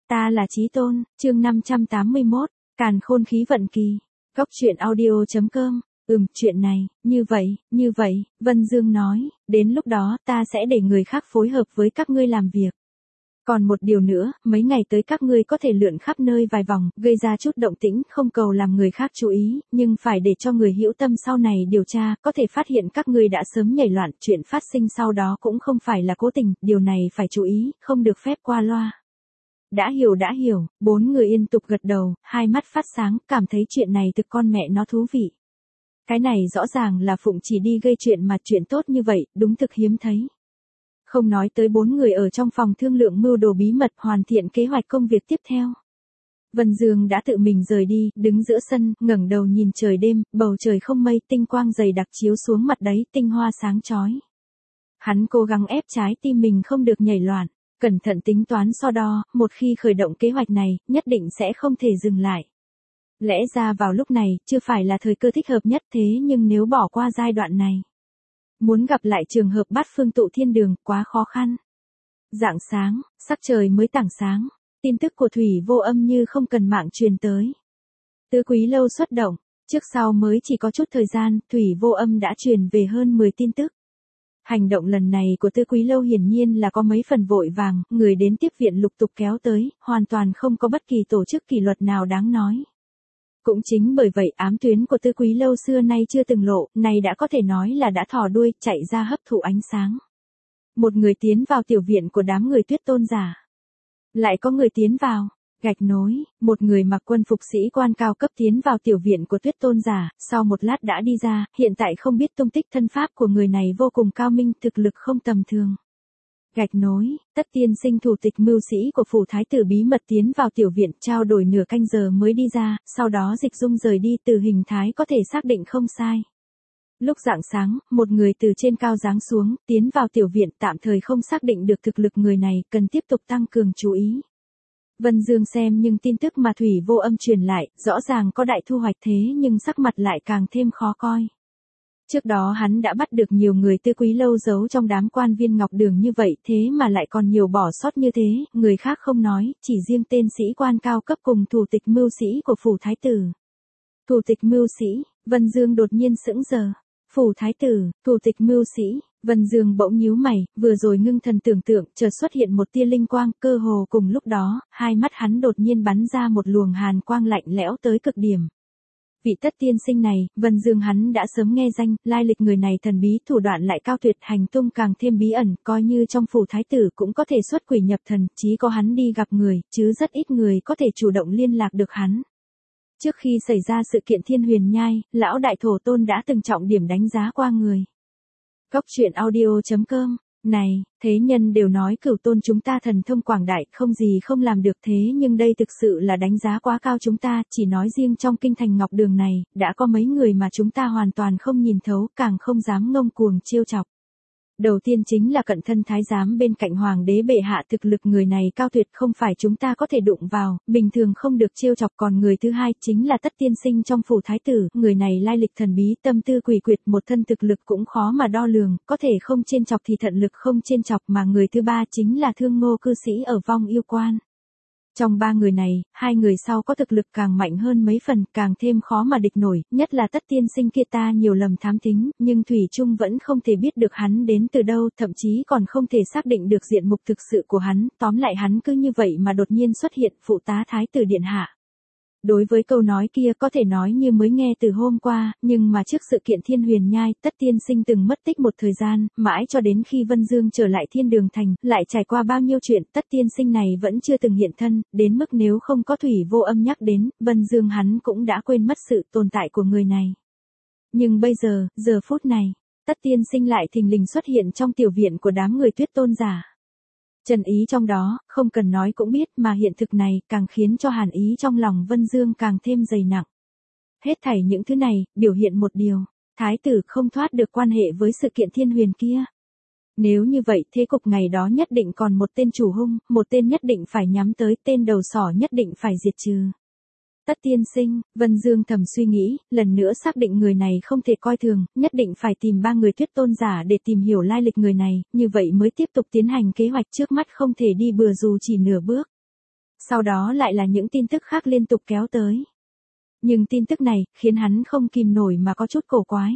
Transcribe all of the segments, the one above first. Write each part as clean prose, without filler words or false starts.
Ta là Chí Tôn, chương 581, Càn Khôn Khí Vận Kỳ. Góc truyện audio.com. Chuyện này, như vậy, Vân Dương nói, đến lúc đó ta sẽ để người khác phối hợp với các ngươi làm việc. Còn một điều nữa, mấy ngày tới các ngươi có thể lượn khắp nơi vài vòng, gây ra chút động tĩnh, không cầu làm người khác chú ý, nhưng phải để cho người hữu tâm sau này điều tra, có thể phát hiện các ngươi đã sớm nhảy loạn, chuyện phát sinh sau đó cũng không phải là cố tình, điều này phải chú ý, không được phép qua loa. Đã hiểu, bốn người yên tục gật đầu, hai mắt phát sáng, cảm thấy chuyện này thực con mẹ nó thú vị. Cái này rõ ràng là Phụng chỉ đi gây chuyện mà chuyện tốt như vậy, đúng thực hiếm thấy. Không nói tới bốn người ở trong phòng thương lượng mưu đồ bí mật hoàn thiện kế hoạch công việc tiếp theo. Vân Dương đã tự mình rời đi, đứng giữa sân, ngẩng đầu nhìn trời đêm, bầu trời không mây, tinh quang dày đặc chiếu xuống mặt đấy, tinh hoa sáng chói. Hắn cố gắng ép trái tim mình không được nhảy loạn, cẩn thận tính toán so đo, một khi khởi động kế hoạch này, nhất định sẽ không thể dừng lại. Lẽ ra vào lúc này, chưa phải là thời cơ thích hợp nhất thế nhưng nếu bỏ qua giai đoạn này, muốn gặp lại trường hợp bát phương tụ thiên đường, quá khó khăn. Rạng sáng, sắc trời mới tảng sáng, tin tức của Thủy Vô Âm như không cần mạng truyền tới. Tứ Quý Lâu xuất động, trước sau mới chỉ có chút thời gian, Thủy Vô Âm đã truyền về hơn 10 tin tức. Hành động lần này của Tứ Quý Lâu hiển nhiên là có mấy phần vội vàng, người đến tiếp viện lục tục kéo tới, hoàn toàn không có bất kỳ tổ chức kỷ luật nào đáng nói. Cũng chính bởi vậy ám tuyến của Tứ Quý Lâu xưa nay chưa từng lộ, này đã có thể nói là đã thò đuôi, chạy ra hấp thụ ánh sáng. Một người tiến vào tiểu viện của đám người Tuyết Tôn giả. Lại có người tiến vào, gạch nối, một người mặc quân phục sĩ quan cao cấp tiến vào tiểu viện của Tuyết Tôn giả, sau một lát đã đi ra, hiện tại không biết tung tích thân pháp của người này vô cùng cao minh, thực lực không tầm thường. Gạch nối, Tất tiên sinh thủ tịch mưu sĩ của phủ thái tử bí mật tiến vào tiểu viện, trao đổi nửa canh giờ mới đi ra, sau đó Dịch Dung rời đi, từ hình thái có thể xác định không sai. Lúc rạng sáng, một người từ trên cao giáng xuống, tiến vào tiểu viện, tạm thời không xác định được thực lực người này, cần tiếp tục tăng cường chú ý. Vân Dương xem nhưng tin tức mà Thủy Vô Âm truyền lại, rõ ràng có đại thu hoạch thế nhưng sắc mặt lại càng thêm khó coi. Trước đó hắn đã bắt được nhiều người Tứ Quý Lâu giấu trong đám quan viên Ngọc Đường như vậy, thế mà lại còn nhiều bỏ sót như thế, người khác không nói, chỉ riêng tên sĩ quan cao cấp cùng thủ tịch mưu sĩ của phủ thái tử. Thủ tịch mưu sĩ, Vân Dương đột nhiên sững sờ. Phủ thái tử, thủ tịch mưu sĩ, Vân Dương bỗng nhíu mày, vừa rồi ngưng thần tưởng tượng, chợt xuất hiện một tia linh quang, cơ hồ cùng lúc đó, hai mắt hắn đột nhiên bắn ra một luồng hàn quang lạnh lẽo tới cực điểm. Vị Tất tiên sinh này, Vân Dương hắn đã sớm nghe danh, lai lịch người này thần bí, thủ đoạn lại cao tuyệt, hành tung càng thêm bí ẩn, coi như trong phủ thái tử cũng có thể xuất quỷ nhập thần, chí có hắn đi gặp người, chứ rất ít người có thể chủ động liên lạc được hắn. Trước khi xảy ra sự kiện Thiên Huyền Nhai, lão đại thổ tôn đã từng trọng điểm đánh giá qua người. Góc truyện audio.com. Này, thế nhân đều nói Cửu Tôn chúng ta thần thông quảng đại, không gì không làm được, thế nhưng đây thực sự là đánh giá quá cao chúng ta, chỉ nói riêng trong kinh thành Ngọc Đường này, đã có mấy người mà chúng ta hoàn toàn không nhìn thấu, càng không dám ngông cuồng trêu chọc. Đầu tiên chính là cận thân thái giám bên cạnh hoàng đế bệ hạ, thực lực người này cao tuyệt, không phải chúng ta có thể đụng vào, bình thường không được trêu chọc. Còn người thứ hai chính là Tất tiên sinh trong phủ thái tử, người này lai lịch thần bí, tâm tư quỷ quyệt, một thân thực lực cũng khó mà đo lường, có thể không trêu chọc thì thận lực không trêu chọc. Mà người thứ ba chính là Thương Ngô cư sĩ ở Vong Yêu Quan. Trong ba người này, hai người sau có thực lực càng mạnh hơn mấy phần, càng thêm khó mà địch nổi, nhất là Tất tiên sinh kia ta nhiều lầm thám tính, nhưng Thủy Trung vẫn không thể biết được hắn đến từ đâu, thậm chí còn không thể xác định được diện mục thực sự của hắn, tóm lại hắn cứ như vậy mà đột nhiên xuất hiện, phụ tá thái tử điện hạ. Đối với câu nói kia có thể nói như mới nghe từ hôm qua, nhưng mà trước sự kiện Thiên Huyền Nhai, Tất tiên sinh từng mất tích một thời gian, mãi cho đến khi Vân Dương trở lại Thiên Đường Thành, lại trải qua bao nhiêu chuyện, Tất tiên sinh này vẫn chưa từng hiện thân, đến mức nếu không có Thủy Vô Âm nhắc đến, Vân Dương hắn cũng đã quên mất sự tồn tại của người này. Nhưng bây giờ, giờ phút này, Tất tiên sinh lại thình lình xuất hiện trong tiểu viện của đám người Tuyết Tôn giả. Trần ý trong đó, không cần nói cũng biết, mà hiện thực này càng khiến cho hàn ý trong lòng Vân Dương càng thêm dày nặng. Hết thảy những thứ này, biểu hiện một điều, thái tử không thoát được quan hệ với sự kiện Thiên Huyền kia. Nếu như vậy, thế cục ngày đó nhất định còn một tên chủ hung, một tên nhất định phải nhắm tới, tên đầu sỏ nhất định phải diệt trừ. Tất tiên sinh, Vân Dương thầm suy nghĩ, lần nữa xác định người này không thể coi thường, nhất định phải tìm ba người Tuyết Tôn giả để tìm hiểu lai lịch người này, như vậy mới tiếp tục tiến hành kế hoạch, trước mắt không thể đi bừa dù chỉ nửa bước. Sau đó lại là những tin tức khác liên tục kéo tới. Nhưng tin tức này, khiến hắn không kìm nổi mà có chút cổ quái.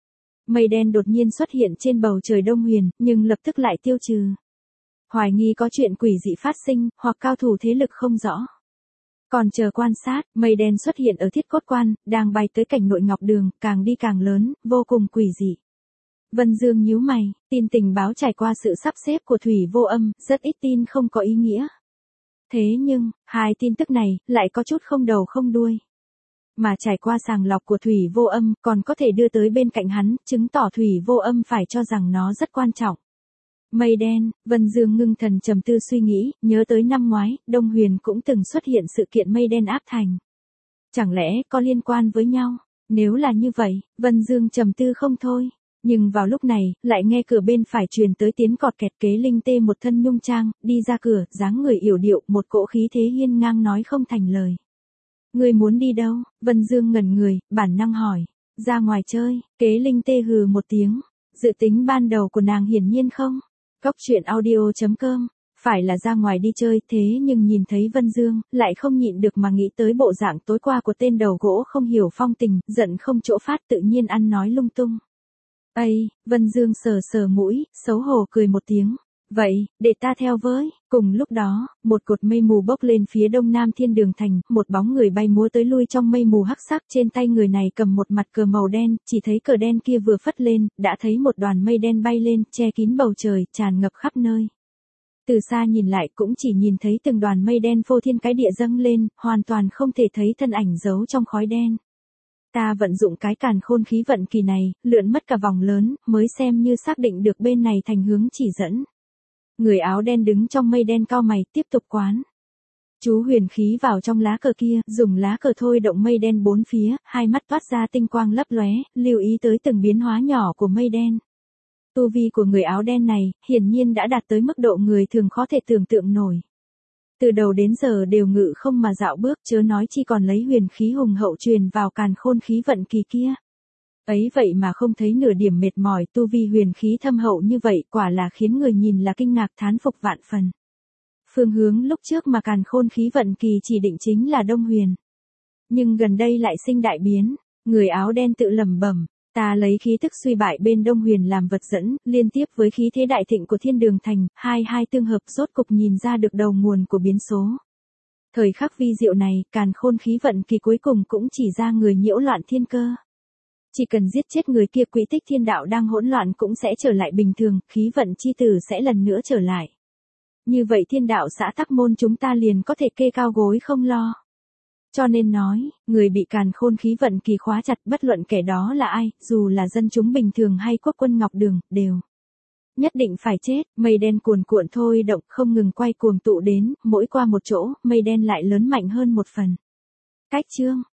Mây đen đột nhiên xuất hiện trên bầu trời Đông Huyền, nhưng lập tức lại tiêu trừ. Hoài nghi có chuyện quỷ dị phát sinh, hoặc cao thủ thế lực không rõ. Còn chờ quan sát, mây đen xuất hiện ở Thiết Cốt Quan, đang bay tới cảnh nội Ngọc Đường, càng đi càng lớn, vô cùng quỷ dị. Vân Dương nhíu mày, tin tình báo trải qua sự sắp xếp của Thủy Vô Âm, rất ít tin không có ý nghĩa. Thế nhưng, hai tin tức này, lại có chút không đầu không đuôi. Mà trải qua sàng lọc của Thủy Vô Âm, còn có thể đưa tới bên cạnh hắn, chứng tỏ Thủy Vô Âm phải cho rằng nó rất quan trọng. Mây đen, Vân Dương ngưng thần trầm tư suy nghĩ, nhớ tới năm ngoái, Đông Huyền cũng từng xuất hiện sự kiện mây đen áp thành. Chẳng lẽ có liên quan với nhau? Nếu là như vậy, Vân Dương trầm tư không thôi. Nhưng vào lúc này, lại nghe cửa bên phải truyền tới tiếng cọt kẹt. Kế Linh Tê một thân nhung trang, đi ra cửa, dáng người yểu điệu, một cỗ khí thế hiên ngang nói không thành lời. Người muốn đi đâu? Vân Dương ngẩn người, bản năng hỏi. Ra ngoài chơi, Kế Linh Tê hừ một tiếng. Dự tính ban đầu của nàng hiển nhiên không. Cóc truyện audio.com, phải là ra ngoài đi chơi, thế nhưng nhìn thấy Vân Dương, lại không nhịn được mà nghĩ tới bộ dạng tối qua của tên đầu gỗ không hiểu phong tình, giận không chỗ phát, tự nhiên ăn nói lung tung. Ây, Vân Dương sờ sờ mũi, xấu hổ cười một tiếng. Vậy, để ta theo với. Cùng lúc đó, một cột mây mù bốc lên phía đông nam Thiên Đường Thành, một bóng người bay múa tới lui trong mây mù hắc sắc, trên tay người này cầm một mặt cờ màu đen, chỉ thấy cờ đen kia vừa phất lên, đã thấy một đoàn mây đen bay lên, che kín bầu trời, tràn ngập khắp nơi. Từ xa nhìn lại cũng chỉ nhìn thấy từng đoàn mây đen phô thiên cái địa dâng lên, hoàn toàn không thể thấy thân ảnh giấu trong khói đen. Ta vận dụng cái càn khôn khí vận kỳ này, lượn mất cả vòng lớn, mới xem như xác định được bên này thành hướng chỉ dẫn. Người áo đen đứng trong mây đen cau mày, tiếp tục quán. Chú huyền khí vào trong lá cờ kia, dùng lá cờ thôi động mây đen bốn phía, hai mắt toát ra tinh quang lấp lóe, lưu ý tới từng biến hóa nhỏ của mây đen. Tu vi của người áo đen này, hiển nhiên đã đạt tới mức độ người thường khó thể tưởng tượng nổi. Từ đầu đến giờ đều ngự không mà dạo bước, chớ nói chi còn lấy huyền khí hùng hậu truyền vào càn khôn khí vận kỳ kia. Ấy vậy mà không thấy nửa điểm mệt mỏi, tu vi huyền khí thâm hậu như vậy, quả là khiến người nhìn là kinh ngạc thán phục vạn phần. Phương hướng lúc trước mà càn khôn khí vận kỳ chỉ định chính là Đông Huyền. Nhưng gần đây lại sinh đại biến, người áo đen tự lẩm bẩm, ta lấy khí tức suy bại bên Đông Huyền làm vật dẫn, liên tiếp với khí thế đại thịnh của Thiên Đường Thành, hai tương hợp rốt cục nhìn ra được đầu nguồn của biến số. Thời khắc vi diệu này, càn khôn khí vận kỳ cuối cùng cũng chỉ ra người nhiễu loạn thiên cơ. Chỉ cần giết chết người kia, quỹ tích thiên đạo đang hỗn loạn cũng sẽ trở lại bình thường, khí vận chi tử sẽ lần nữa trở lại. Như vậy thiên đạo xã Tắc Môn chúng ta liền có thể kê cao gối không lo. Cho nên nói, người bị càn khôn khí vận kỳ khóa chặt, bất luận kẻ đó là ai, dù là dân chúng bình thường hay quốc quân Ngọc Đường, đều nhất định phải chết. Mây đen cuồn cuộn thôi động, không ngừng quay cuồng tụ đến, mỗi qua một chỗ, mây đen lại lớn mạnh hơn một phần. Cách chương